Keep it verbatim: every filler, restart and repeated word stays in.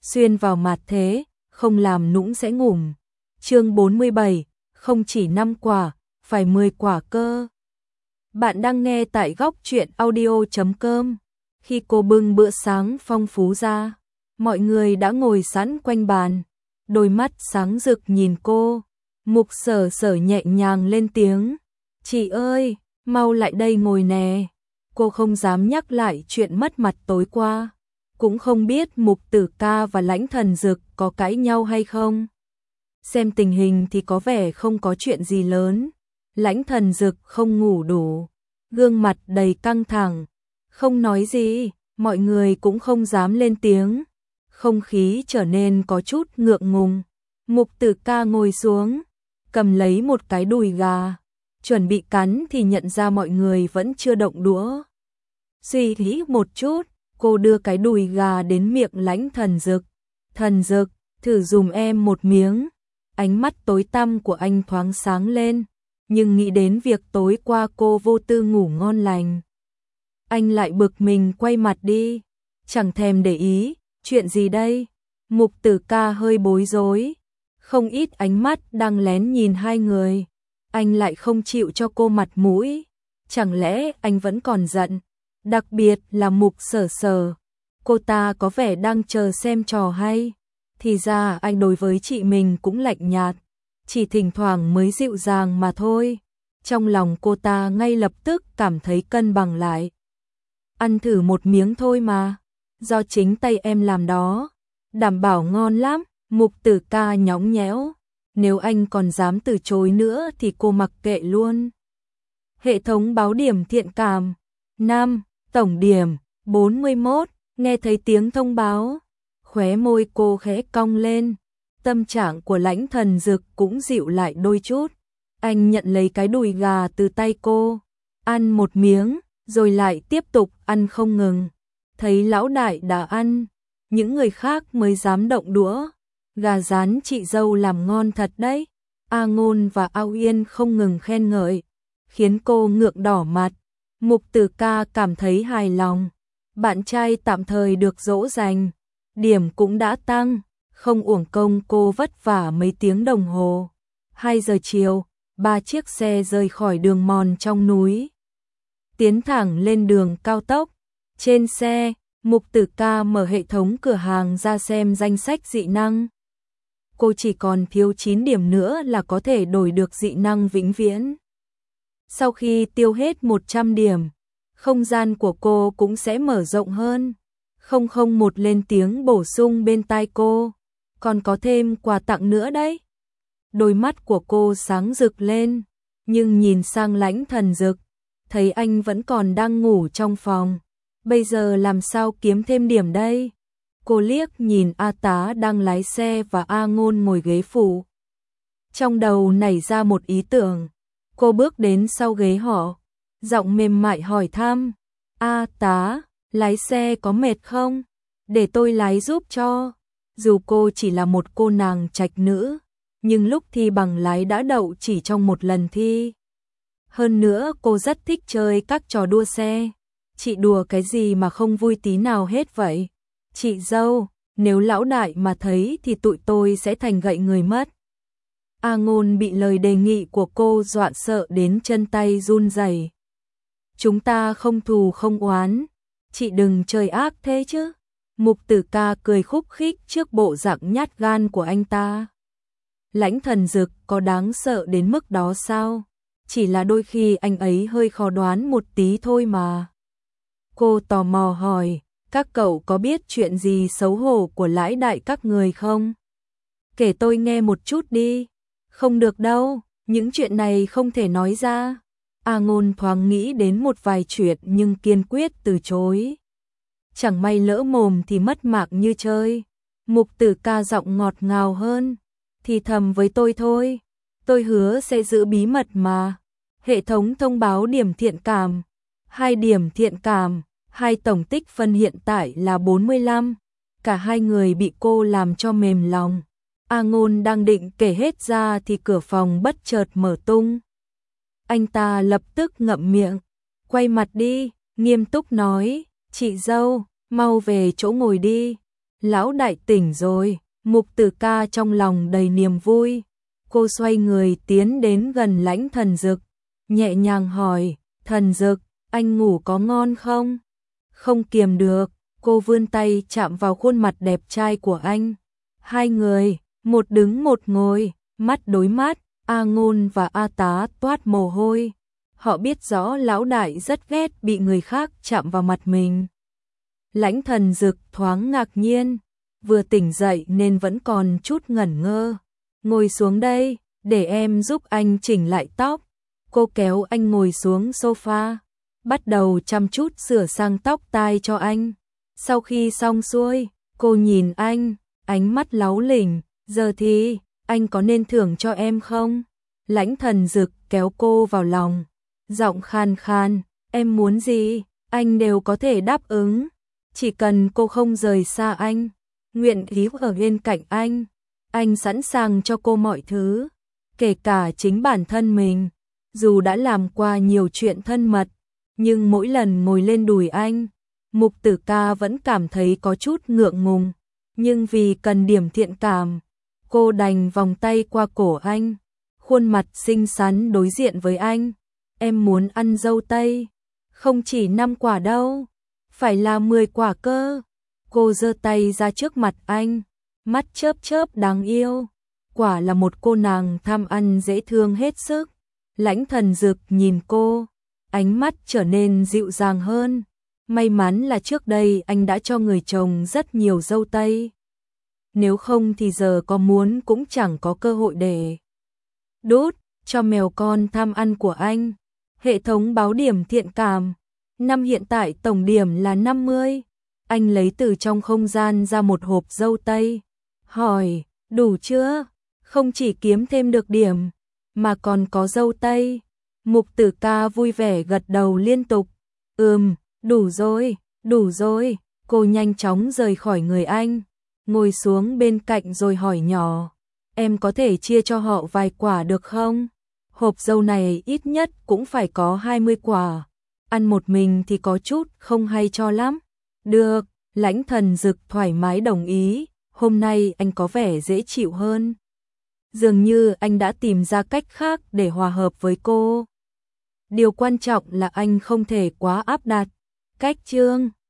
xuyên vào mặt thế, không làm nũng sẽ ngủm. Chương bốn mươi bảy, không chỉ năm quả, phải mười quả cơ. Bạn đang nghe tại góc truyện audio chấm com. Khi cô bưng bữa sáng phong phú ra, mọi người đã ngồi sẵn quanh bàn, đôi mắt sáng rực nhìn cô. Mục Sở Sở nhẹ nhàng lên tiếng, "Chị ơi, mau lại đây ngồi nè." Cô không dám nhắc lại chuyện mất mặt tối qua, cũng không biết Mục Tử Ca và Lãnh Thần Dực có cãi nhau hay không. Xem tình hình thì có vẻ không có chuyện gì lớn. Lãnh Thần Dực không ngủ đủ, gương mặt đầy căng thẳng, không nói gì, mọi người cũng không dám lên tiếng. Không khí trở nên có chút ngượng ngùng. Mục Tử Ca ngồi xuống, cầm lấy một cái đùi gà, chuẩn bị cắn thì nhận ra mọi người vẫn chưa động đũa. Suy nghĩ một chút, cô đưa cái đùi gà đến miệng Lãnh Thần Dực. "Thần Dực, thử dùm em một miếng." Ánh mắt tối tăm của anh thoáng sáng lên, nhưng nghĩ đến việc tối qua cô vô tư ngủ ngon lành, anh lại bực mình quay mặt đi, chẳng thèm để ý. "Chuyện gì đây?" Mục Tử Ca hơi bối rối, không ít ánh mắt đang lén nhìn hai người, anh lại không chịu cho cô mặt mũi, chẳng lẽ anh vẫn còn giận? Đặc biệt là Mục Sở Sở, cô ta có vẻ đang chờ xem trò hay. Thì ra anh đối với chị mình cũng lạnh nhạt, chỉ thỉnh thoảng mới dịu dàng mà thôi. Trong lòng cô ta ngay lập tức cảm thấy cân bằng lại. "Ăn thử một miếng thôi mà, do chính tay em làm đó, đảm bảo ngon lắm." Mục Tử Ca nhõng nhẽo, nếu anh còn dám từ chối nữa thì cô mặc kệ luôn. Hệ thống báo điểm thiện cảm năm, tổng điểm bốn mươi mốt. Nghe thấy tiếng thông báo, khóe môi cô khẽ cong lên, tâm trạng của Lãnh Thần Dực cũng dịu lại đôi chút. Anh nhận lấy cái đùi gà từ tay cô, ăn một miếng, rồi lại tiếp tục ăn không ngừng. Thấy lão đại đã ăn, những người khác mới dám động đũa. "Gà rán chị dâu làm ngon thật đấy." A Ngôn và A Uyên không ngừng khen ngợi, khiến cô ngượng đỏ mặt. Mục Tử Ca cảm thấy hài lòng, bạn trai tạm thời được dỗ dành, điểm cũng đã tăng, không uổng công cô vất vả mấy tiếng đồng hồ. Hai giờ chiều, ba chiếc xe rời khỏi đường mòn trong núi, tiến thẳng lên đường cao tốc. Trên xe, Mục Tử Ca mở hệ thống cửa hàng ra xem danh sách dị năng. Cô chỉ còn thiếu chín điểm nữa là có thể đổi được dị năng vĩnh viễn. Sau khi tiêu hết một trăm điểm, không gian của cô cũng sẽ mở rộng hơn. Không không một lên tiếng bổ sung bên tai cô, "Còn có thêm quà tặng nữa đấy." Đôi mắt của cô sáng rực lên, nhưng nhìn sang Lãnh Thần Dực, thấy anh vẫn còn đang ngủ trong phòng. Bây giờ làm sao kiếm thêm điểm đây? Cô liếc nhìn A Tá đang lái xe và A Ngôn ngồi ghế phụ. Trong đầu nảy ra một ý tưởng, cô bước đến sau ghế họ, giọng mềm mại hỏi thăm, "A Tá, lái xe có mệt không? Để tôi lái giúp cho." Dù cô chỉ là một cô nàng trạch nữ, nhưng lúc thi bằng lái đã đậu chỉ trong một lần thi. Hơn nữa cô rất thích chơi các trò đua xe. "Chị đùa cái gì mà không vui tí nào hết vậy? Chị dâu, nếu lão đại mà thấy thì tụi tôi sẽ thành gậy người mất." A Ngôn bị lời đề nghị của cô dọa sợ đến chân tay run rẩy. "Chúng ta không thù không oán, chị đừng chơi ác thế chứ." Mục Tử Ca cười khúc khích trước bộ dạng nhát gan của anh ta. Lãnh Thần Dực có đáng sợ đến mức đó sao? Chỉ là đôi khi anh ấy hơi khó đoán một tí thôi mà. Cô tò mò hỏi, "Các cậu có biết chuyện gì xấu hổ của Lãi đại các người không? Kể tôi nghe một chút đi." "Không được đâu, những chuyện này không thể nói ra." A Ngôn thoáng nghĩ đến một vài chuyện nhưng kiên quyết từ chối. Chẳng may lỡ mồm thì mất mạng như chơi. Mục Tử Ca giọng ngọt ngào hơn, "Thì thầm với tôi thôi, tôi hứa sẽ giữ bí mật mà." Hệ thống thông báo điểm thiện cảm, hai điểm thiện cảm, hai tổng tích phân hiện tại là bốn mươi lăm. Cả hai người bị cô làm cho mềm lòng. A Ngôn đang định kể hết ra thì cửa phòng bất chợt mở tung. Anh ta lập tức ngậm miệng, quay mặt đi, nghiêm túc nói, "Chị dâu, mau về chỗ ngồi đi." Lão đại tỉnh rồi, Mục Tử Ca trong lòng đầy niềm vui. Cô xoay người tiến đến gần Lãnh Thần Dực, nhẹ nhàng hỏi, Thần Dực, anh ngủ có ngon không? Không kiềm được, cô vươn tay chạm vào khuôn mặt đẹp trai của anh. Hai người, một đứng một ngồi, mắt đối mắt, A Ngôn và A Tá toát mồ hôi. Họ biết rõ lão đại rất ghét bị người khác chạm vào mặt mình. Lãnh Thần Dực thoáng ngạc nhiên, vừa tỉnh dậy nên vẫn còn chút ngẩn ngơ. Ngồi xuống đây, để em giúp anh chỉnh lại tóc. Cô kéo anh ngồi xuống sofa, bắt đầu chăm chút sửa sang tóc tai cho anh. Sau khi xong xuôi, cô nhìn anh, ánh mắt láu lỉnh, giờ thì, anh có nên thưởng cho em không? Lãnh Thần Dực kéo cô vào lòng, giọng khan khan, em muốn gì, anh đều có thể đáp ứng. Chỉ cần cô không rời xa anh, nguyện ý ở bên cạnh anh, anh sẵn sàng cho cô mọi thứ, kể cả chính bản thân mình. Dù đã làm qua nhiều chuyện thân mật, nhưng mỗi lần ngồi lên đùi anh, Mục Tử Ca vẫn cảm thấy có chút ngượng ngùng. Nhưng vì cần điểm thiện cảm, cô đành vòng tay qua cổ anh, khuôn mặt xinh xắn đối diện với anh. Em muốn ăn dâu tây, không chỉ năm quả đâu, phải là mười quả cơ. Cô giơ tay ra trước mặt anh, mắt chớp chớp đáng yêu. Quả là một cô nàng tham ăn dễ thương hết sức. Lãnh Thần Dực nhìn cô, ánh mắt trở nên dịu dàng hơn. May mắn là trước đây anh đã cho người chồng rất nhiều dâu tây. Nếu không thì giờ có muốn cũng chẳng có cơ hội để đút cho mèo con tham ăn của anh. Hệ thống báo điểm thiện cảm. Năm hiện tại tổng điểm là năm mươi. Anh lấy từ trong không gian ra một hộp dâu tây. Hỏi, đủ chưa? Không chỉ kiếm thêm được điểm, mà còn có dâu tây. Mục Tử Ca vui vẻ gật đầu liên tục. Ừm, đủ rồi, đủ rồi. Cô nhanh chóng rời khỏi người anh, ngồi xuống bên cạnh rồi hỏi nhỏ, em có thể chia cho họ vài quả được không? Hộp dâu này ít nhất cũng phải có hai mươi quả. Ăn một mình thì có chút không hay cho lắm. Được, Lãnh Thần Dực thoải mái đồng ý. Hôm nay anh có vẻ dễ chịu hơn. Dường như anh đã tìm ra cách khác để hòa hợp với cô. Điều quan trọng là anh không thể quá áp đặt. Cách chương